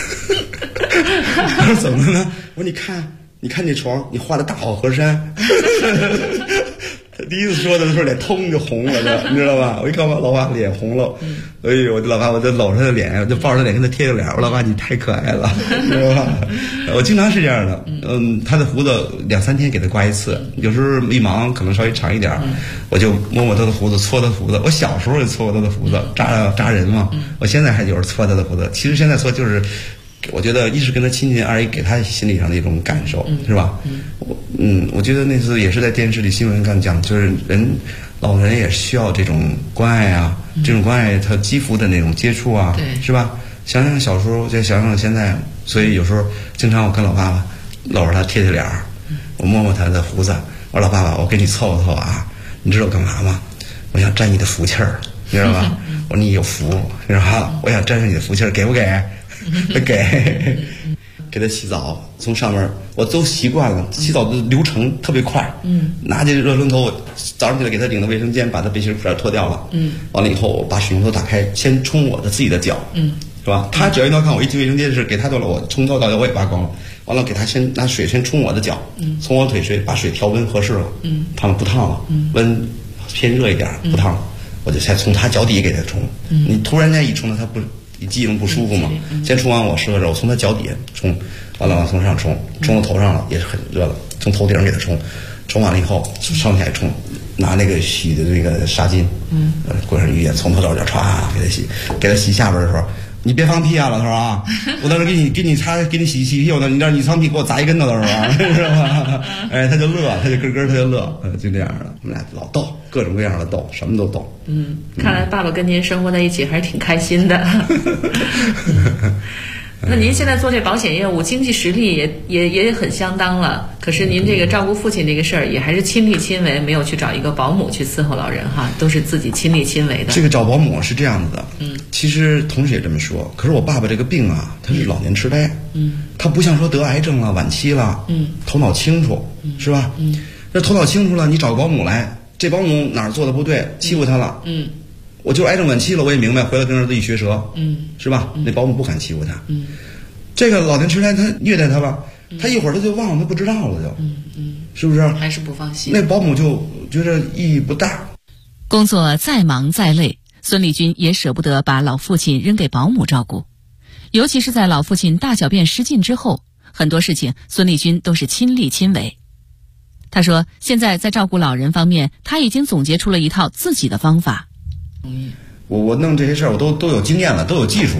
他说怎么了呢？我说你看这床，你画的大好河山。他第一次说的时候脸通就红了，你知道吧？我一看我老爸脸红了，哎呦，我的老爸我就搂着他的脸，我就抱着他脸跟他贴着脸，我老爸你太可爱了，知道吧？我经常是这样的，他的胡子2、3天给他刮一次，有时候一忙可能稍微长一点，我就摸摸他的胡子，搓他胡子。我小时候也搓过他的胡子，扎人嘛。我现在还有时搓他的胡子，其实现在搓就是。我觉得一是跟他亲近，二也给他心理上的一种感受，是吧？我觉得那次也是在电视里新闻讲，就是老人也需要这种关爱啊，这种关爱他肌肤的那种接触啊，是吧？想想小时候，再想想现在，所以有时候经常我跟老爸爸搂着他贴贴脸儿，我摸摸他的胡子，我说老爸爸，我给你凑凑啊，你知道我干嘛吗？我想沾你的福气儿，你知道吧？我说你有福，你知道吧？我想沾上你的福气儿，给不给？给他洗澡，从上面我都习惯了，洗澡的流程特别快。拿起热水头，早上起来给他领到卫生间，把他背心裤脱掉了。完了以后，我把水龙头打开，先冲我的自己的脚。是吧？他只要一尿炕，我一进卫生间是给他掉了，我从头到脚我也扒光了。完了给他先拿水先冲我的脚，从我腿水把水调温合适了。烫了不烫了？温偏热一点不烫了，我就才从他脚底给他冲。你突然间一冲他不。你机能不舒服嘛？先冲完我适合着，我从他脚底下冲，完了往从上冲到头上了也是很热了，从头顶给他冲完了以后上下冲，拿那个洗的那个纱巾，裹上浴液，从头到脚歘给他洗下边的时候，你别放屁啊，老头啊！我到时候给你擦，给你洗屁股呢，你让你放屁给我砸一跟头是吧？是吧？哎，他就乐，他就咯咯，他就乐，就这样的。我们俩老逗，各种各样的逗，什么都逗。 看来爸爸跟您生活在一起还是挺开心的。那您现在做这保险业务，经济实力也很相当了。可是您这个照顾父亲这个事儿，也还是亲力亲为，没有去找一个保姆去伺候老人哈，都是自己亲力亲为的。 这个找保姆是这样子的，其实同事也这么说。可是我爸爸这个病啊，他是老年痴呆，他不像说得癌症了、晚期了，头脑清楚，是吧？那头脑清楚了，你找个保姆来，这保姆哪儿做的不对，欺负他了，我就癌症晚期了，我也明白，回来跟儿子一学舌，是吧？那保姆不敢欺负他，这个老年痴呆他虐待他了，他一会儿他就忘了，他不知道了就是不是？ 还是不放心。 那保姆就觉得意义不大。 工作再忙再累，孙立军也舍不得把老父亲扔给保姆照顾，尤其是在老父亲大小便失禁之后，很多事情孙立军都是亲力亲为。他说，现在在照顾老人方面，他已经总结出了一套自己的方法。 我弄这些事儿，我都有经验了，都有技术了。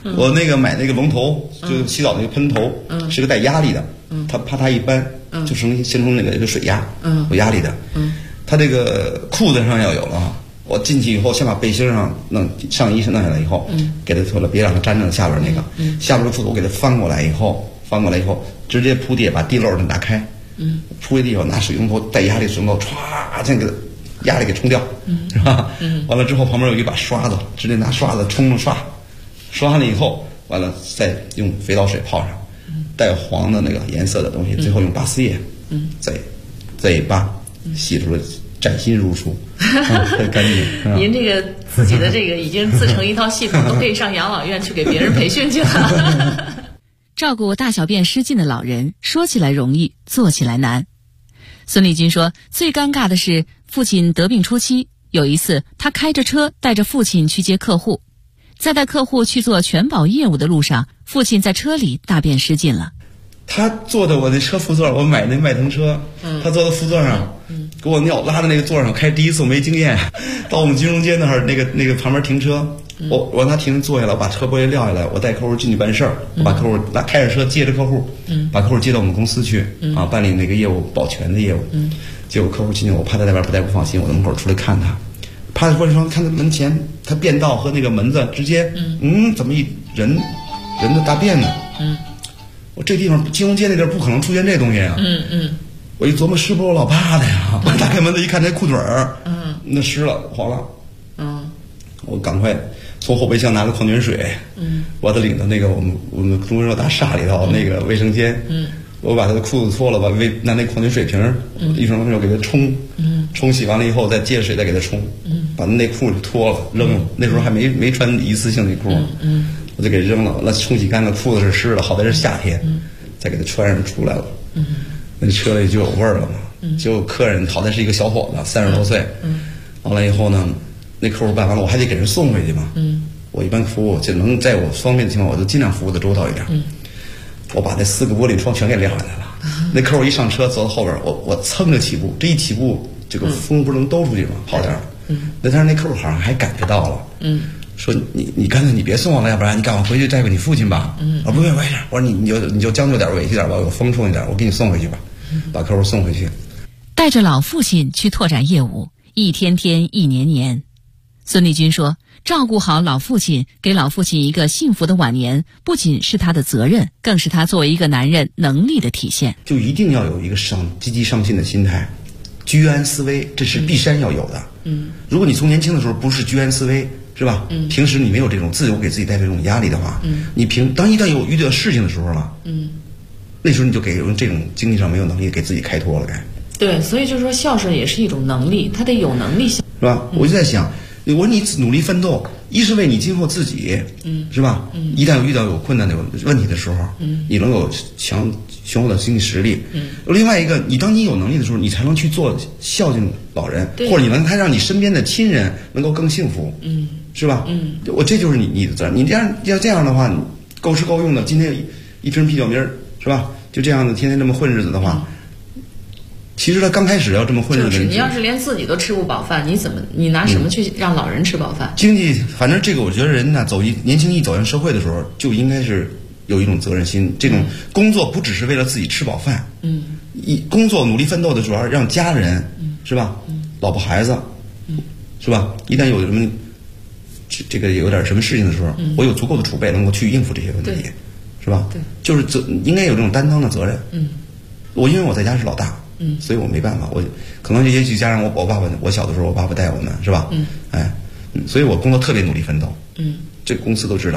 我那个买那个龙头，就洗澡那个喷头，是个带压力的，它怕它一搬，就形成那个一个水压，有压力的，它这个裤子上要有了。我进去以后，先把背心上弄上衣弄下来以后，给它脱了，别让它粘着下边那个。下边的裤子我给它翻过来以后，直接铺地，把地漏给打开。铺地以后拿水龙头带压力水龙头歘，先给它压力给冲掉，是吧？完了之后旁边有一把刷子，直接拿刷子冲刷完了以后，完了再用肥皂水泡上，带黄的那个颜色的东西，最后用拔丝液，再一扒，洗出来。崭新如初，很干净。 您这个自己的这个已经自成一套系统，都可以上养老院去给别人培训去了。 照顾大小便失禁的老人，说起来容易，做起来难。孙立军说，最尴尬的是父亲得病初期，有一次他开着车带着父亲去接客户，在带客户去做全保业务的路上，父亲在车里大便失禁了。 他坐在我的车副座，我买那迈腾车，他坐在副座上，给我尿拉在那个座上开，第一次我没经验，到我们金融街那儿那个旁边停车，我让他停坐下来，我把车玻璃撂下来，我带客户进去办事儿，我把客户开着车接着客户，把客户接到我们公司去啊，办理那个业务保全的业务，结果客户进去，我怕他在外边不放心，我在门口出来看他，趴在玻璃窗看他门前，他便道和那个门子之间，怎么一人的大便呢？我这地方金融街那地儿不可能出现这东西啊！我一琢磨，是不是我老爸的呀？我打开门子一看，那裤腿儿，那湿了，黄了。我赶快从后备箱拿了矿泉水，把他领到那个我们中国大厦里头那个卫生间，我把他的裤子脱了，拿那矿泉水瓶一双手给他冲洗完了以后，再接着水再给他冲，把那内裤脱了扔了。那时候还没穿一次性内裤。我就给扔了，那冲洗干了，裤子是湿的，好在是夏天，再给它穿上出来了。那车里就有味儿了嘛。就客人好在是一个小伙子，30多岁。完了以后呢，那客户办完了，我还得给人送回去嘛。我一般服务就能在我方便的情况，我就尽量服务的周到一点。我把那4个玻璃窗全给亮下来了。那客户一上车走到后边，我蹭着起步，这一起步，这个风不是能兜出去吗？跑点儿。但是那客户好像还感觉到了。说你干脆你别送我了，要不然你赶快回去带给你父亲吧。不会，我说你就将就点，委屈点吧，有风冲一点，我给你送回去吧，把客户送回去。 带着老父亲去拓展业务，一天天一年年。孙立军说，照顾好老父亲，给老父亲一个幸福的晚年，不仅是他的责任，更是他作为一个男人能力的体现。 就一定要有一个积极上进的心态，居安思危，这是必然要有的。如果你从年轻的时候不是居安思危，是吧？平时你没有这种自由给自己带来这种压力的话，你当一旦有遇到事情的时候了，那时候你就给用这种经济上没有能力给自己开脱了，该。 对，所以就是说孝顺也是一种能力，他得有能力，是吧？我就在想，我说你努力奋斗，一是为你今后自己，是吧？一旦遇到有困难的问题的时候，你能有雄厚的经济实力。另外一个，当你有能力的时候，你才能去做孝敬老人，或者你能让你身边的亲人能够更幸福。是吧？我这就是你的责任。你要这样的话，你够吃够用的，今天一瓶啤酒明儿是吧？就这样的天天这么混日子的话，其实他刚开始要这么混日子， 就是你要是连自己都吃不饱饭，你拿什么去让老人吃饱饭？ 经济，反正这个我觉得人呢，年轻一走向社会的时候，就应该是有一种责任心。这种工作不只是为了自己吃饱饭，工作努力奋斗的主要让家人，是吧？老婆孩子，是吧？一旦有什么这个有点什么事情的时候，我有足够的储备能够去应付这些问题，是吧？对，就是应该有这种担当的责任。因为我在家是老大，所以我没办法，我可能也许加上我爸爸，我小的时候我爸爸带我们，是吧？所以我工作特别努力奋斗。这公司都知道。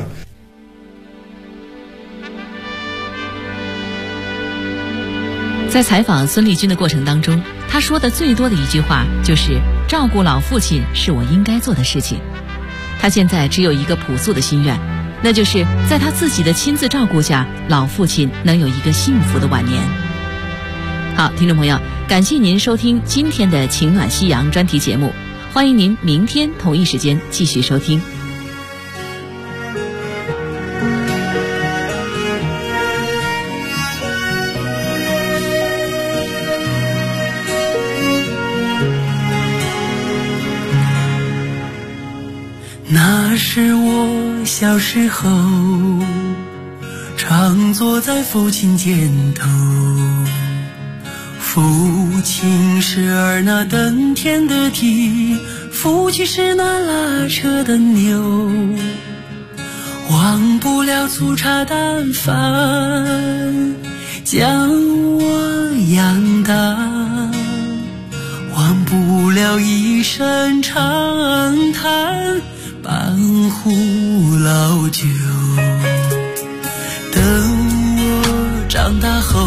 在采访孙立军的过程当中，他说的最多的一句话就是照顾老父亲是我应该做的事情。他现在只有一个朴素的心愿，那就是在他自己的亲自照顾下，老父亲能有一个幸福的晚年。好，听众朋友，感谢您收听今天的情暖夕阳专题节目，欢迎您明天同一时间继续收听。 那是我小时候，常坐在父亲肩头，父亲是儿那登天的蹄，父亲是那拉车的牛，忘不了粗茶淡饭将我养大，忘不了一声长叹半壶老酒。等我长大后，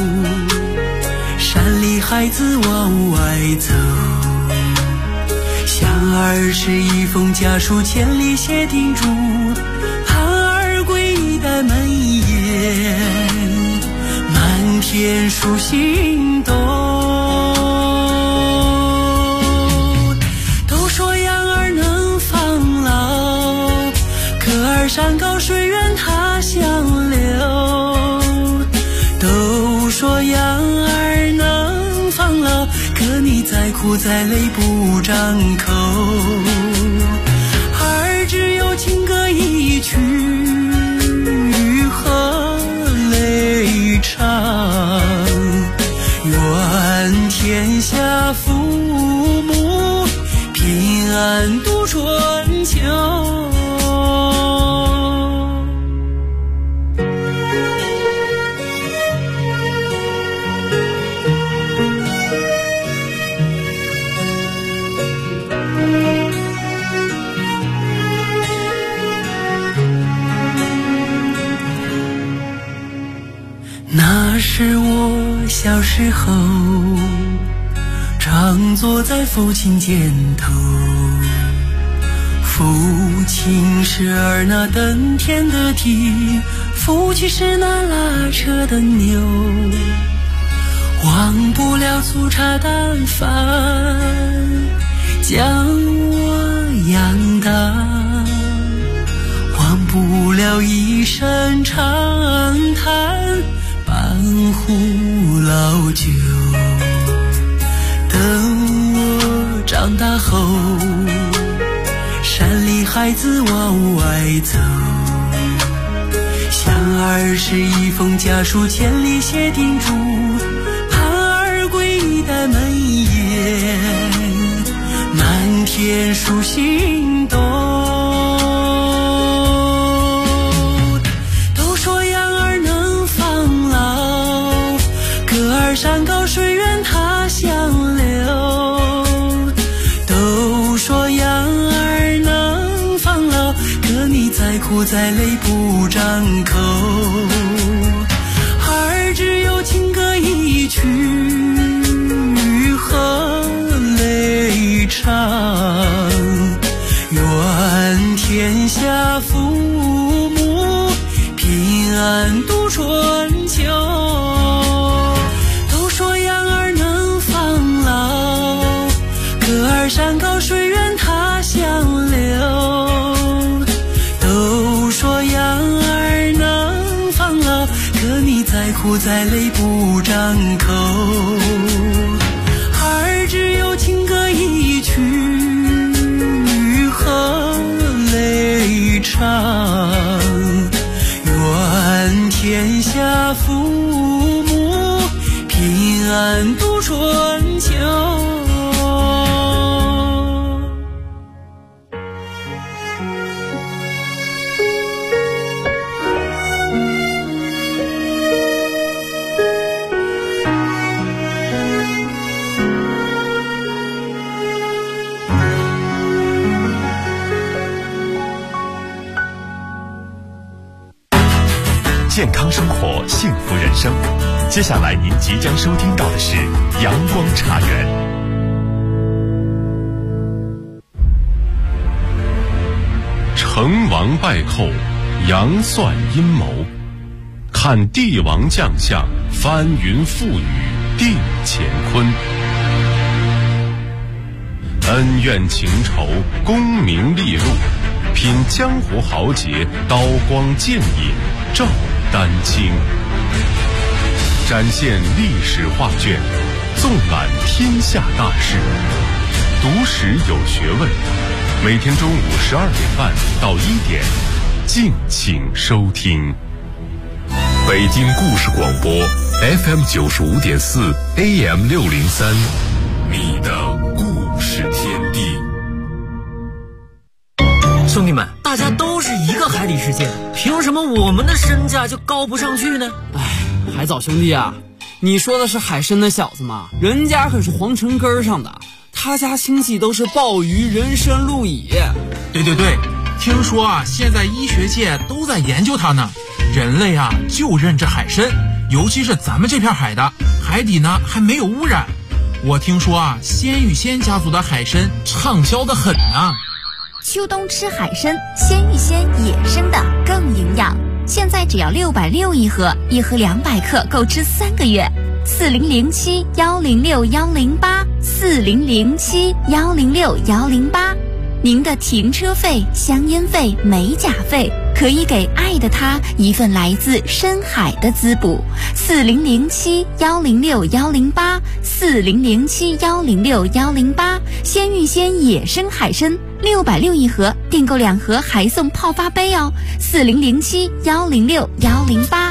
山里孩子往外走，想儿时一封家书千里写叮嘱，盼儿归代门檐，满天数星斗。都说养儿能防老，可儿山高水远他乡流。都说养儿能防老，可你再苦再累不张口。儿只有情歌一曲和泪长，愿天下父母平安度春秋。那是我小时候，常坐在父亲肩头，父亲是儿那登天的蹄，父亲是那拉车的牛，忘不了粗茶淡饭将我养大，忘不了一声长叹半壶老酒。等我长大后，山里孩子往外走，想儿时一封家书千里写叮嘱，盼儿归代门檐，满天数星斗。都说养儿能防老，可儿山高水远他乡流。都说养儿能防老，可你再苦再累不张口。儿只有情歌一曲和泪长，愿天下父母平安度春秋。都说养儿能防老，可儿山高水远他乡流。都说养儿能防老，可你再苦再累不张口。儿只有情歌一曲和泪长，愿天下父母平安度春秋。 健康生活，幸福人生。接下来您即将收听到的是阳光茶园。成王败寇，杨算阴谋，看帝王将相，翻云覆雨定乾坤。恩怨情仇，功名利禄，品江湖豪杰，刀光剑影照丹青，展现历史画卷，纵览天下大事，读史有学问。每天中午12点半到1点， 敬请收听。北京故事广播 FM 95.4 AM 603，你的故事天地。 兄弟们，大家都是一个海底世界，凭什么我们的身价就高不上去呢？ 海藻兄弟啊，你说的是海参那小子吗？人家可是皇城根上的，他家亲戚都是鲍鱼、人参、鹿蚁。 对，听说啊，现在医学界都在研究它呢。人类啊，就认这海参，尤其是咱们这片海的海底呢还没有污染。我听说啊，鲜芋仙家族的海参畅销的很呢。 秋冬吃海参，鲜芋仙野生的更营养。现在只要660一盒，一盒200克，够吃3个月。4007-106-108，4007-106-108。您的停车费、香烟费、美甲费，可以给爱的他一份来自深海的滋补。4007-106-108， 4007-106-108。鲜芋仙野生海参660一盒，订购2盒还送泡发杯哦。4007-106-108。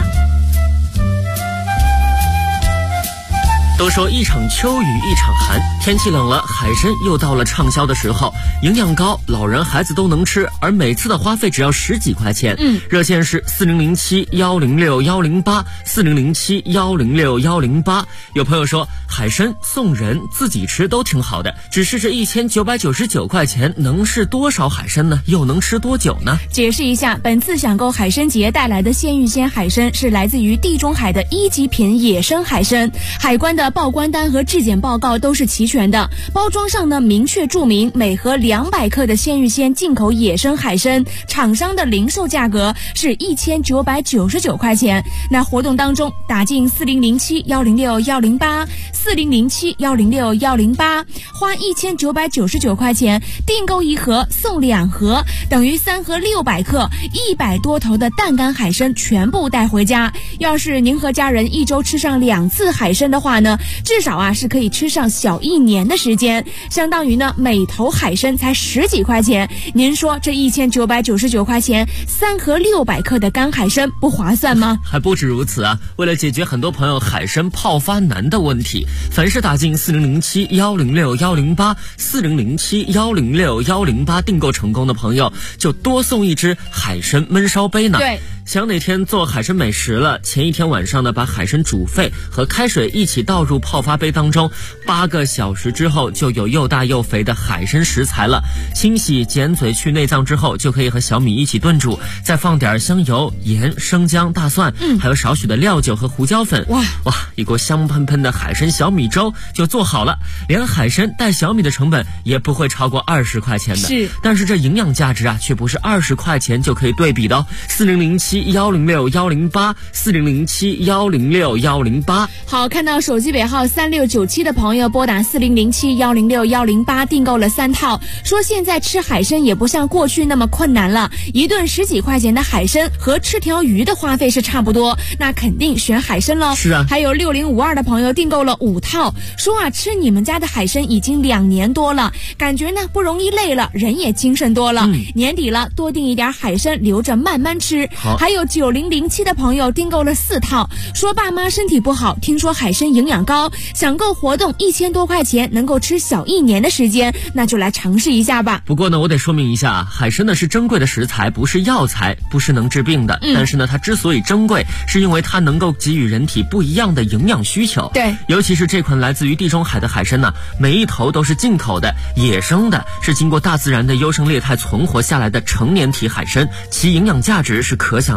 都说一场秋雨一场寒，天气冷了，海参又到了畅销的时候，营养高，老人孩子都能吃，而每次的花费只要10几块钱。热线是4007-106-108， 4007-106-108。有朋友说海参送人自己吃都挺好的，只是这1999块钱能是多少海参呢？又能吃多久呢？ 解释一下，本次抢购海参节带来的鲜芋仙海参是来自于地中海的1级品野生海参，海关的报关单和质检报告都是齐全的，包装上呢明确注明每盒200克的鲜芋仙进口野生海参，厂商的零售价格是1999块钱。那活动当中打进4007-106-108， 4007-106-108，花1999块钱订购1盒送2盒，等于3盒600克，100多头的淡干海参全部带回家。要是您和家人一周吃上2次海参的话呢，至少啊是可以吃上小1年的时间，相当于呢每头海参才10几块钱。您说这1999块钱3盒600克的干海参不划算吗？ 还不止如此啊，为了解决很多朋友海参泡发难的问题，凡是打进4007-106-108 4007-106-108订购成功的朋友，就多送1只海参焖烧杯呢。 对， 想哪天做海参美食了，前一天晚上呢把海参煮沸和开水一起倒入泡发杯当中，8个小时之后就有又大又肥的海参食材了。清洗剪嘴去内脏之后，就可以和小米一起炖煮，再放点香油、盐、生姜、大蒜，还有少许的料酒和胡椒粉。哇，一锅香喷喷的海参小米粥就做好了，连海参带小米的成本也不会超过20块钱的。 是， 但是这营养价值啊却不是20块钱就可以对比的哦。4007-106-108 4007-106-108。 好，看到手机尾号3697的朋友拨打4007-106-108订购了3套，说现在吃海参也不像过去那么困难了，一顿10几块钱的海参和吃条鱼的花费是差不多，那肯定选海参喽。 是啊。 还有6052的朋友订购了5套，说啊吃你们家的海参已经2年多了，感觉呢不容易累了，人也精神多了。年底了，多订一点海参留着慢慢吃。还有9007的朋友订购了4套，说爸妈身体不好，听说海参营养高，想购活动1000多块钱能够吃小1年的时间，那就来尝试一下吧。 不过呢我得说明一下，海参呢是珍贵的食材，不是药材，不是能治病的。但是呢它之所以珍贵，是因为它能够给予人体不一样的营养需求。 对， 尤其是这款来自于地中海的海参呢，每一头都是进口的，野生的，是经过大自然的优胜劣汰存活下来的成年体海参，其营养价值是可想